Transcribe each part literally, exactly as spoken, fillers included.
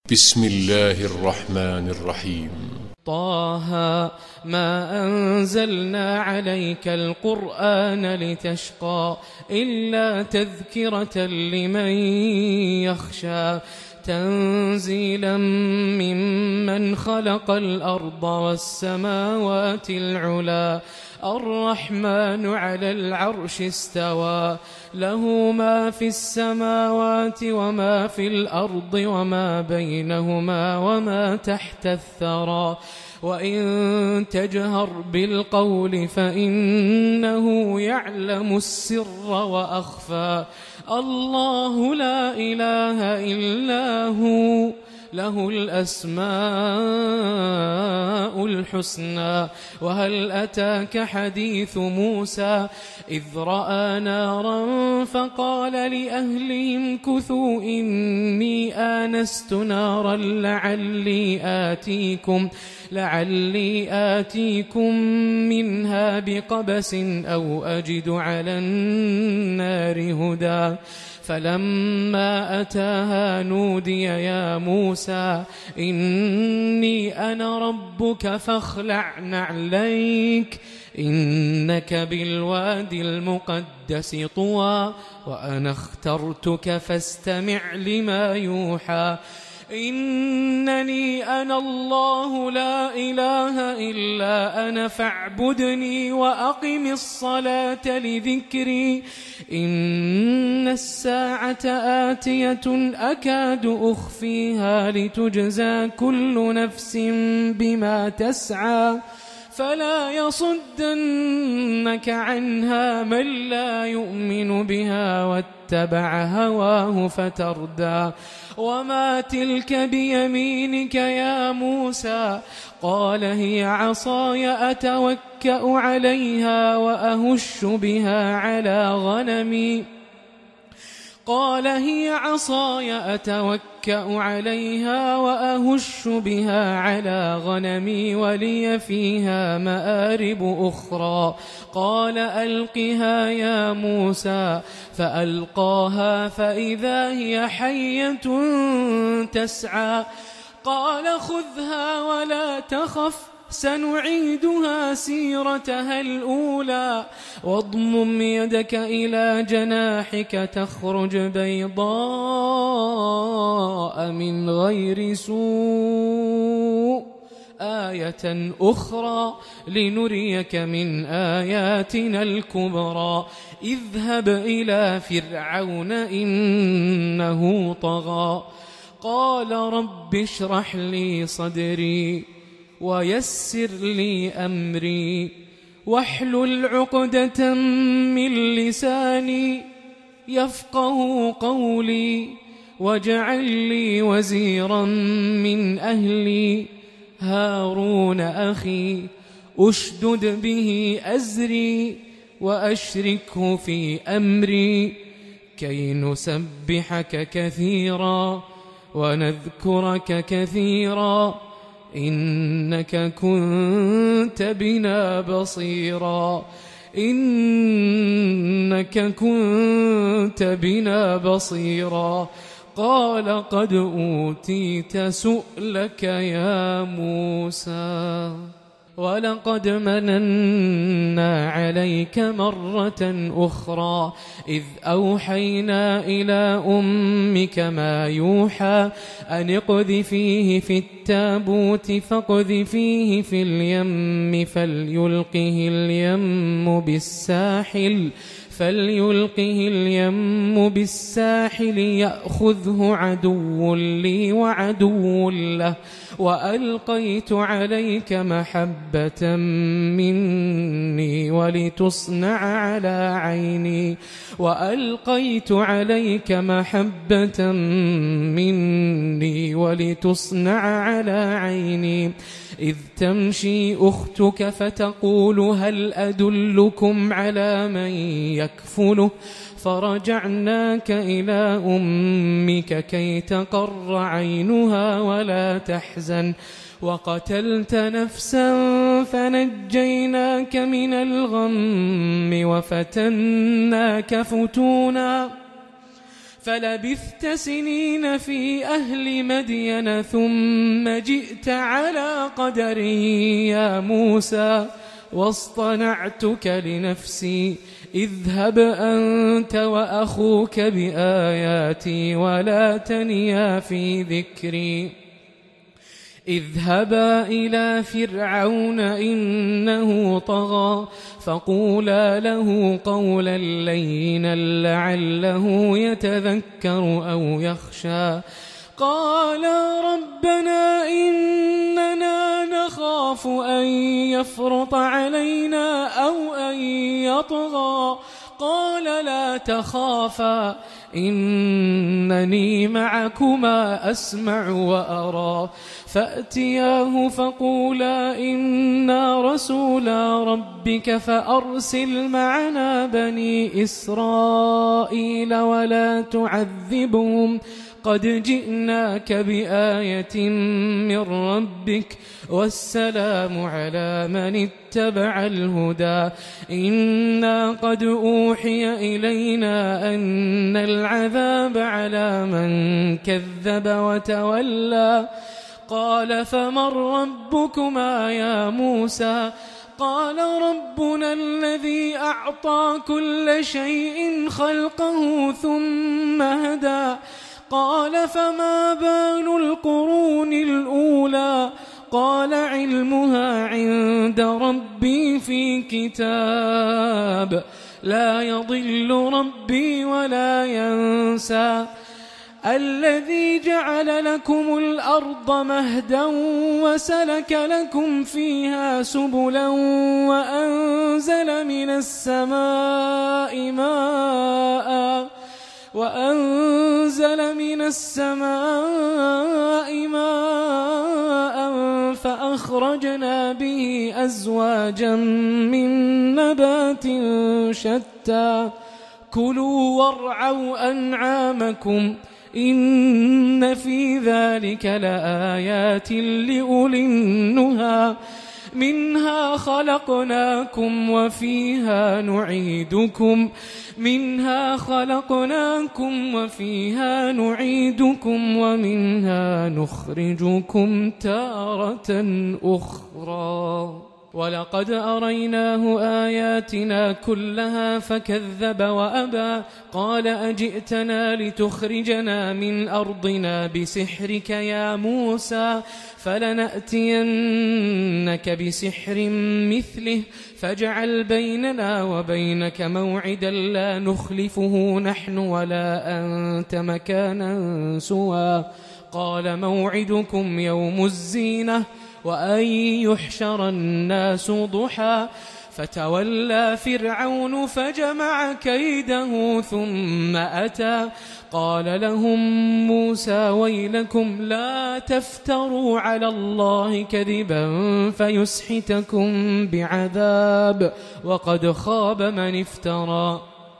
بسم الله الرحمن الرحيم. طه ما أنزلنا عليك القرآن لتشقى إلا تذكرة لمن يخشى تنزيلا ممن خلق الأرض والسماوات العلى الرحمن على العرش استوى له ما في السماوات وما في الأرض وما بينهما وما تحت الثرى وإن تجهر بالقول فإنه يعلم السر وأخفى الله لا إله إلا هو له الأسماء الحسنى وهل أتاك حديث موسى إذ رأى نارا فقال لأهلهم كثوا إني آنست نارا لعلي آتيكم لعلي آتيكم منها بقبس أو أجد على النار هدى فلما أتاها نودي يا موسى إني أنا ربك فاخلع نعليك إنك بالوادي المقدس طوى وأنا اخترتك فاستمع لما يوحى إنني أنا الله لا إله إلا أنا فاعبدني وأقم الصلاة لذكري إن الساعة آتية أكاد أخفيها لتجزى كل نفس بما تسعى فلا يصدنك عنها من لا يؤمن بها واتبع هواه فتردى وما تلك بيمينك يا موسى قال هي عصاي أتوكأ عليها وأهش بها على غنمي قال هي عصاي أتوكأ عليها وأهش بها على غنمي ولي فيها مآرب أخرى قال ألقها يا موسى فألقاها فإذا هي حية تسعى قال خذها ولا تخف سنعيدها سيرتها الأولى واضمم يدك إلى جناحك تخرج بيضاء من غير سوء آية أخرى لنريك من آياتنا الكبرى اذهب إلى فرعون إنه طغى قال رب اشرح لي صدري ويسر لي أمري واحلل عقدة من لساني يفقه قولي واجعل لي وزيرا من أهلي هارون أخي أشدد به أزري وأشركه في أمري كي نسبحك كثيرا ونذكرك كثيرا إنك كنت بنا بصيرا إنك كنت بنا بصيرا قال قد أوتيت سؤلك يا موسى ولقد مننا عليك مرة أخرى إذ أوحينا إلى أمك ما يوحى أن اقذفيه في التابوت فاقذفيه في اليم فليلقه اليم بالساحل فليلقه اليم بالساحل يأخذه عدو لي وعدو له وألقيت عليك محبة مني ولتصنع على عيني وألقيت عليك محبة مني ولتصنع على عيني إذ تمشي أختك فتقول هل أدلكم على من يكفله فرجعناك إلى أمك كي تقر عينها ولا تحزن وقتلت نفسا فنجيناك من الغم وفتناك فتونا فلبثت سنين في أهل مدين ثم جئت على قدري يا موسى واصطنعتك لنفسي اذهب أنت وأخوك بآياتي ولا تنيا في ذكري اذهبا إلى فرعون إنه طغى فقولا له قولا لينا لعله يتذكر أو يخشى قالا ربنا إننا نخاف أن يفرط علينا أو أن يطغى قال لا تخافا إنني معكما أسمع وأرى فأتياه فقولا إنا رسولا ربك فأرسل معنا بني إسرائيل ولا تعذبهم قد جئناك بآية من ربك والسلام على من اتبع الهدى إنا قد أوحي إلينا أن العذاب على من كذب وتولى قال فمن ربكما يا موسى قال ربنا الذي أعطى كل شيء خلقه ثم هدى قال فما بال القرون الأولى قال علمها عند ربي في كتاب لا يضل ربي ولا ينسى الذي جعل لكم الأرض مهدا وسلك لكم فيها سبلا وأنزل من السماء ماء وأنزل من السماء ماء فأخرجنا به أزواجا من نبات شتى كلوا وارعوا أنعامكم إن في ذلك لآيات لأولي النهى منها خلقناكم وفيها نعيدكم منها خلقناكم وفيها نعيدكم ومنها نخرجكم تارة أخرى ولقد أريناه آياتنا كلها فكذب وأبى قال أجئتنا لتخرجنا من أرضنا بسحرك يا موسى فلنأتينك بسحر مثله فاجعل بيننا وبينك موعدا لا نخلفه نحن ولا أنت مكانا سوى قال موعدكم يوم الزينة وأن يحشر الناس ضحى فتولى فرعون فجمع كيده ثم أتى قال لهم موسى ويلكم لا تفتروا على الله كذبا فيسحتكم بعذاب وقد خاب من افترى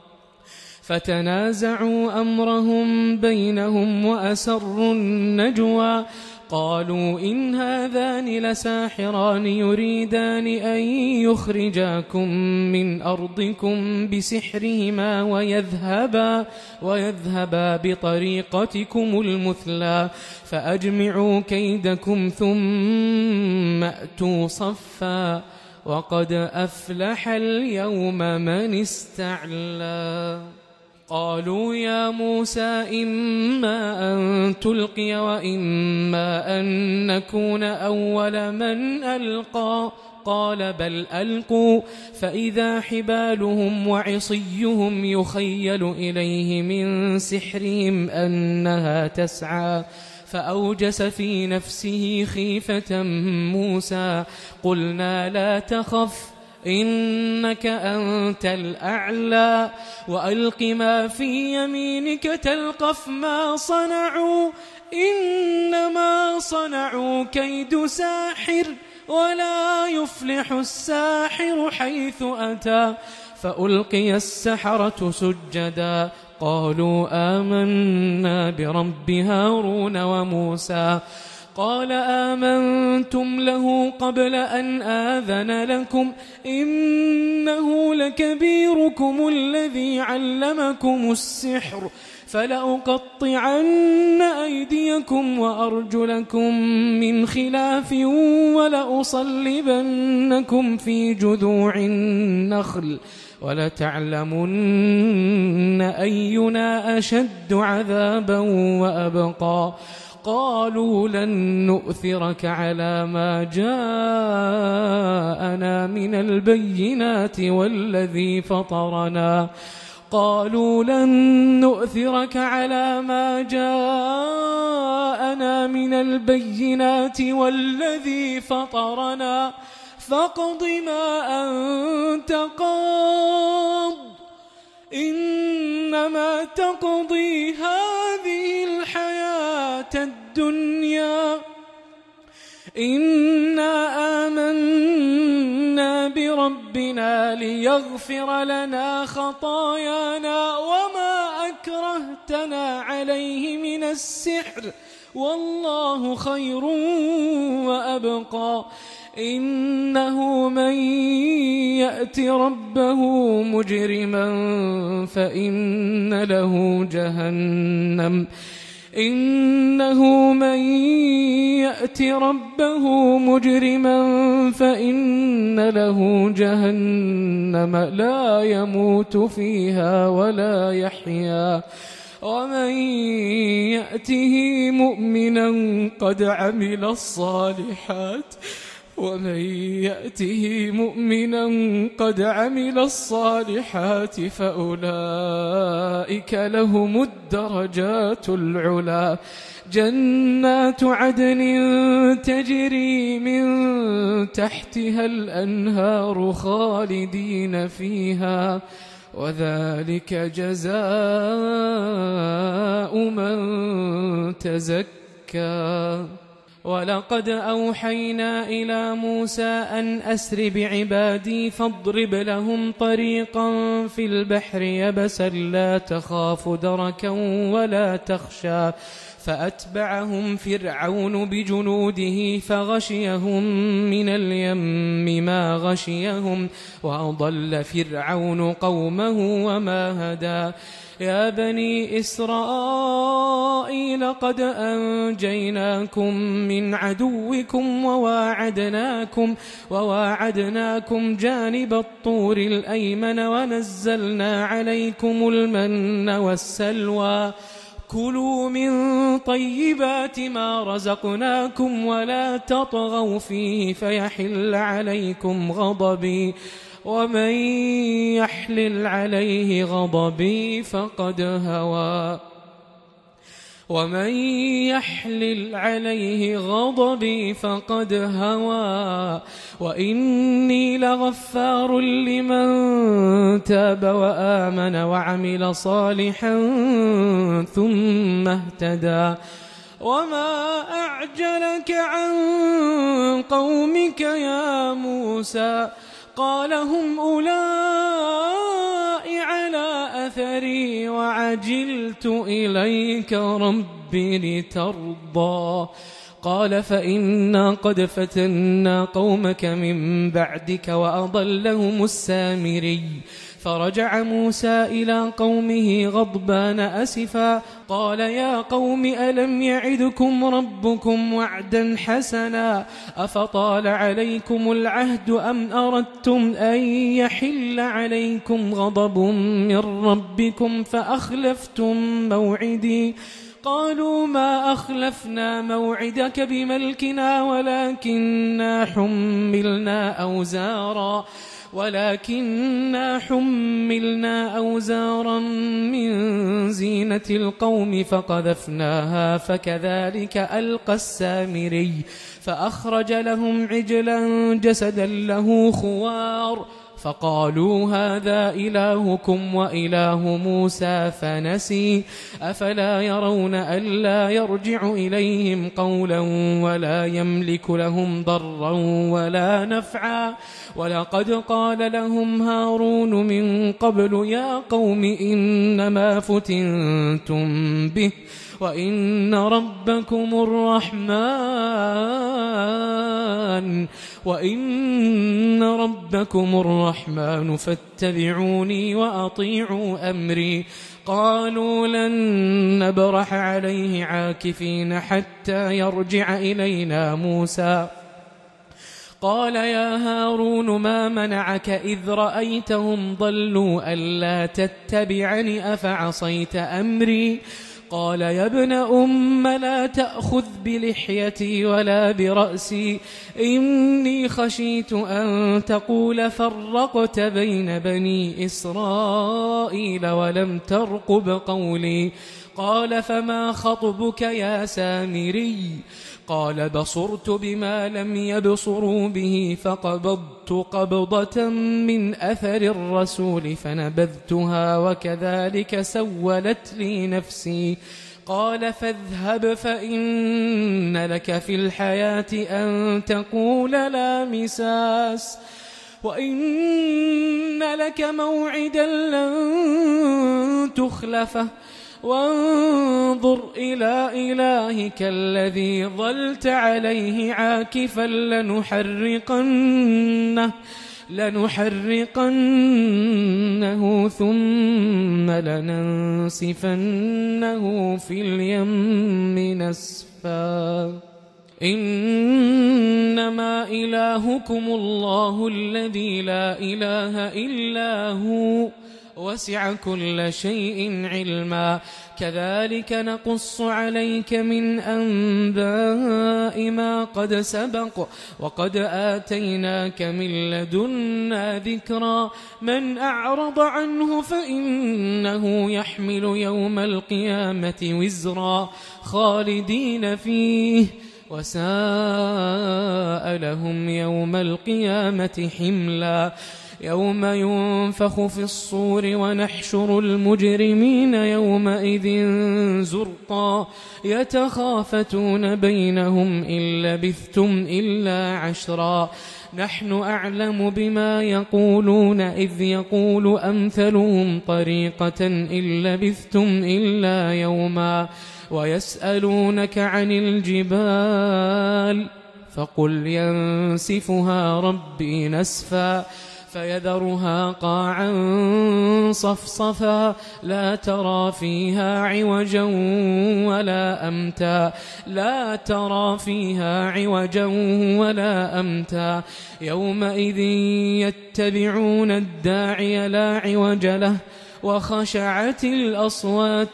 فتنازعوا أمرهم بينهم وأسروا النجوى قالوا إن هذان لساحران يريدان أن يخرجاكم من أرضكم بسحرهما ويذهبا, ويذهبا بطريقتكم المثلى فأجمعوا كيدكم ثم أتوا صفا وقد أفلح اليوم من استعلى قالوا يا موسى إما أن تلقي وإما أن نكون أول من ألقى قال بل ألقوا فإذا حبالهم وعصيهم يخيل إليه من سحرهم أنها تسعى فأوجس في نفسه خيفة موسى قلنا لا تخف إنك أنت الأعلى وألق ما في يمينك تلقف ما صنعوا إنما صنعوا كيد ساحر ولا يفلح الساحر حيث أتى فألقي السحرة سجدا قالوا آمنا برب هارون وموسى قال آمنتم له قبل أن آذن لكم إنه لكبيركم الذي علمكم السحر فلأقطعن أيديكم وأرجلكم من خلاف ولأصلبنكم في جذوع النخل ولتعلمن أينا أشد عذابا وأبقى. قالوا لن نؤثرك على ما جاءنا من البينات والذي فطرنا قالوا لن نؤثرك على ما جاءنا من البينات والذي فطرنا فاقض ما أنت قاض إنما تقضي هذه الحياة الدنيا إنا آمنا بربنا ليغفر لنا خطايانا وما أكرهتنا عليه من السحر والله خير وأبقى. إنه من يأت ربه مجرما فإن له جهنم إنه من يأت ربه مجرما فإن له جهنم لا يموت فيها ولا يحيا ومن يأته مؤمنا قد عمل الصالحات ومن يأته مؤمنا قد عمل الصالحات فأولئك لهم الدرجات العلا جنات عدن تجري من تحتها الأنهار خالدين فيها وذلك جزاء من تزكى. ولقد أوحينا إلى موسى أن أسر بعبادي فاضرب لهم طريقا في البحر يبسا لا تخاف دركا ولا تخشى فأتبعهم فرعون بجنوده فغشيهم من اليم ما غشيهم وأضل فرعون قومه وما هدى. يا بني إسرائيل قد أنجيناكم من عدوكم وواعدناكم, وواعدناكم جانب الطور الأيمن ونزلنا عليكم المن والسلوى كلوا من طيبات ما رزقناكم ولا تطغوا فيه فيحل عليكم غضبي ومن يحلل عليه غضبي فقد هوى ومن يحلل عليه غضبي فقد هوى وإني لغفار لمن تاب وآمن وعمل صالحا ثم اهتدى. وما أعجلك عن قومك يا موسى قال هم أولئك على أثري وعجلت إليك ربي لترضى. قال فإنا قد فتنا قومك من بعدك وأضلهم السامري. فرجع موسى إلى قومه غضبان أسفا قال يا قوم ألم يعدكم ربكم وعدا حسنا أفطال عليكم العهد أم أردتم أن يحل عليكم غضب من ربكم فأخلفتم موعدي قالوا ما أخلفنا موعدك بملكنا ولكننا حملنا أوزارا ولكننا حملنا أوزارا من زينة القوم فقذفناها فكذلك ألقى السامري فأخرج لهم عجلا جسدا له خوار فقالوا هذا إلهكم وإله موسى فنسي أفلا يرون ألا يرجع إليهم قولا ولا يملك لهم ضرا ولا نفعا ولقد قال لهم هارون من قبل يا قوم إنما فتنتم به وإن ربكم الرحمن وإن ربكم الرحمن فاتبعوني وأطيعوا أمري قالوا لن نبرح عليه عاكفين حتى يرجع إلينا موسى قال يا هارون ما منعك إذ رأيتهم ضلوا ألا تتبعني أفعصيت أمري قال يا ابن أم لا تأخذ بلحيتي ولا برأسي إني خشيت أن تقول فرقت بين بني إسرائيل ولم ترقب قولي قال فما خطبك يا سامري قال بصرت بما لم يبصروا به فقبضت قبضة من أثر الرسول فنبذتها وكذلك سولت لي نفسي قال فاذهب فإن لك في الحياة أن تقول لا مساس وإن لك موعدا لن تخلفه وانظر إلى إلهك الذي ظلت عليه عاكفا لنحرقنه لنحرقنه ثم لننسفنه في اليم نسفا إنما إلهكم الله الذي لا إله إلا هو وسع كل شيء علما كذلك نقص عليك من أنباء ما قد سبق وقد آتيناك من لدنا ذكرا من أعرض عنه فإنه يحمل يوم القيامة وزرا خالدين فيه وساء لهم يوم القيامة حملا يوم ينفخ في الصور ونحشر المجرمين يومئذ زرقا يتخافتون بينهم إن لبثتم إلا عشرا نحن أعلم بما يقولون إذ يقول أمثلهم طريقة إن لبثتم إلا يوما ويسألونك عن الجبال فقل ينسفها ربي نسفا فيذرها قاعا صفصفا لا ترى فيها عوجا ولا أمتا لا ترى فيها عوجا ولا أمتا يومئذ يتبعون الداعي لا عوج له وخشعت الأصوات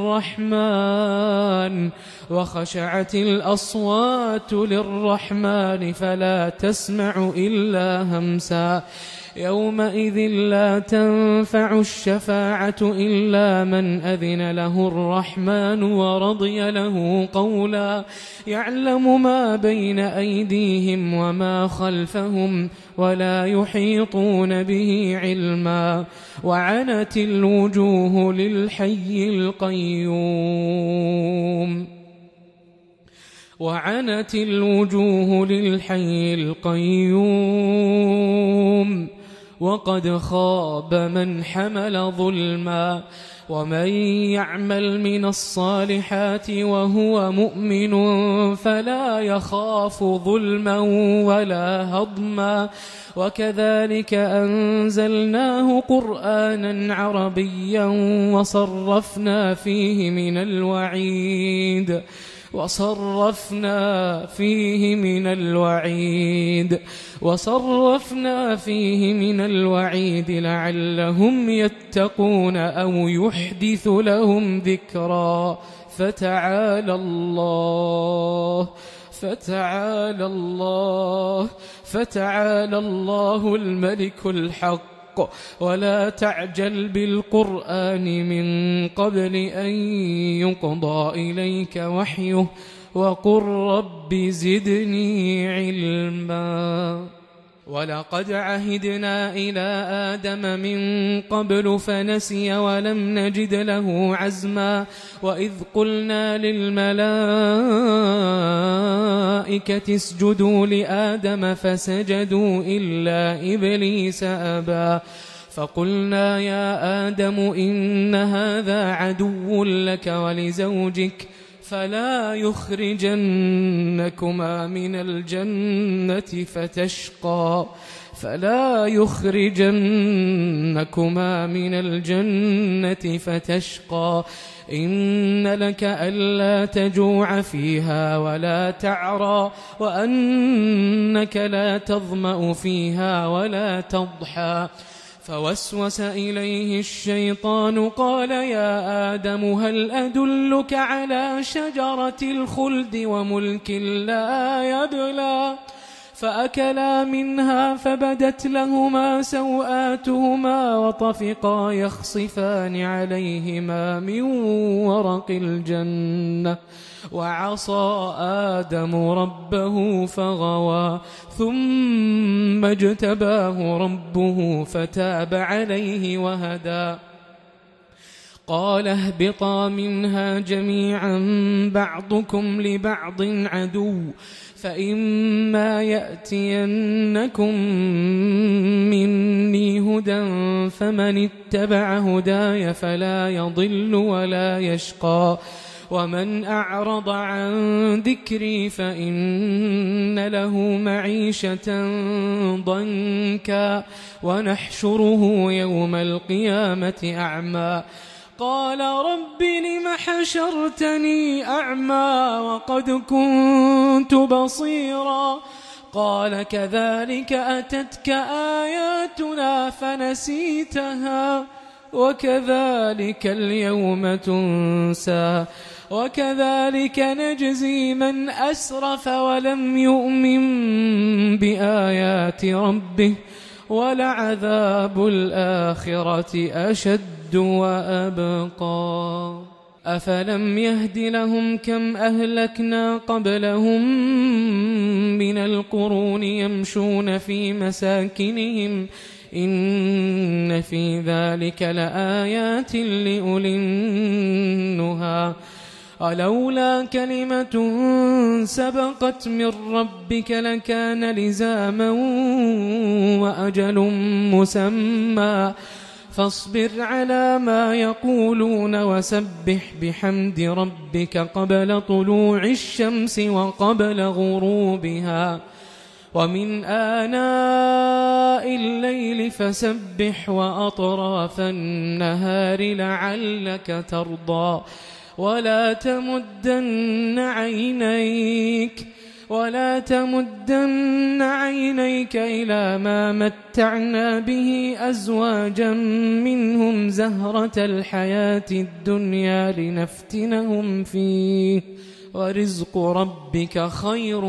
للرحمن وخشعت الأصوات للرحمن فلا تسمع إلا همسا يومئذ لا تنفع الشفاعة إلا من أذن له الرحمن ورضي له قولا يعلم ما بين أيديهم وما خلفهم ولا يحيطون به علما وعنت الوجوه للحي القيوم وعنت الوجوه للحي القيوم وقد خاب من حمل ظلما ومن يعمل من الصالحات وهو مؤمن فلا يخاف ظلما ولا هضما وكذلك أنزلناه قرآنا عربيا وصرفنا فيه من الوعيد وصرفنا فيه من الوعيد وصرفنا فيه من الوعيد لعلهم يتقون أو يحدث لهم ذكرا فتعالى الله فتعالى الله فتعالى الله الملك الحق ولا تعجل بالقرآن من قبل أن يقضى إليك وحيه وقل رب زدني علما ولقد عهدنا إلى آدم من قبل فنسي ولم نجد له عزما وإذ قلنا للملائكة اسجدوا لآدم فسجدوا إلا إبليس أبى فقلنا يا آدم إن هذا عدو لك ولزوجك فلا يخرجنكما من الجنة فتشقى فلا يخرجنكما من الجنة فتشقى إن لك ألا تجوع فيها ولا تعرى وأنك لا تظمأ فيها ولا تضحى فوسوس إليه الشيطان قال يا آدم هل أدلك على شجرة الخلد وملك لا يبلى فأكلا منها فبدت لهما سوآتهما وطفقا يخصفان عليهما من ورق الجنة وعصى آدم ربه فغوى ثم اجتباه ربه فتاب عليه وهدى قال اهبطا منها جميعا بعضكم لبعض عدو فإما يأتينكم مني هدى فمن اتبع هداي فلا يضل ولا يشقى ومن أعرض عن ذكري فإن له معيشة ضنكا ونحشره يوم القيامة أعمى قال رب لم حشرتني أعمى وقد كنت بصيرا قال كذلك أتتك آياتنا فنسيتها وكذلك اليوم تنسى وكذلك نجزي من أسرف ولم يؤمن بآيات ربه ولعذاب الآخرة أشد وأبقى أفلم يهد لهم كم أهلكنا قبلهم من القرون يمشون في مساكنهم إن في ذلك لآيات لأولي النهى ولولا كلمة سبقت من ربك لكان لزاما وأجل مسمى فاصبر على ما يقولون وسبح بحمد ربك قبل طلوع الشمس وقبل غروبها ومن آناء الليل فسبح وأطراف النهار لعلك ترضى ولا تمدن عينيك ولا تمدن عينيك إلى ما متعنا به أزواجا منهم زهرة الحياة الدنيا لنفتنهم فيه ورزق ربك خير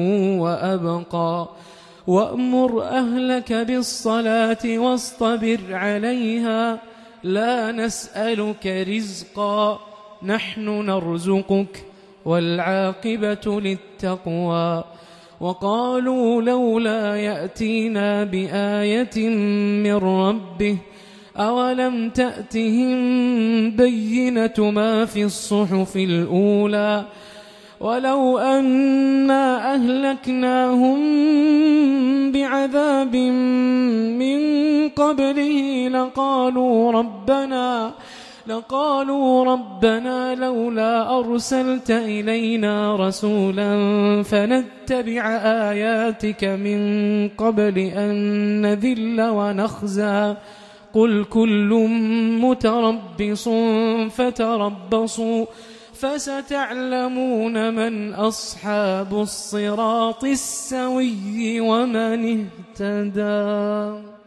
وأبقى وأمر أهلك بالصلاة واصطبر عليها لا نسألك رزقا نحن نرزقك والعاقبة للتقوى وقالوا لولا يأتينا بآية من ربه أولم تأتهم بينة ما في الصحف الأولى ولو أنا أهلكناهم بعذاب من قبله لقالوا ربنا لقالوا ربنا لولا أرسلت إلينا رسولا فنتبع آياتك من قبل أن نذل ونخزى قل كل متربص فتربصوا فستعلمون من أصحاب الصراط السوي ومن اهتدى.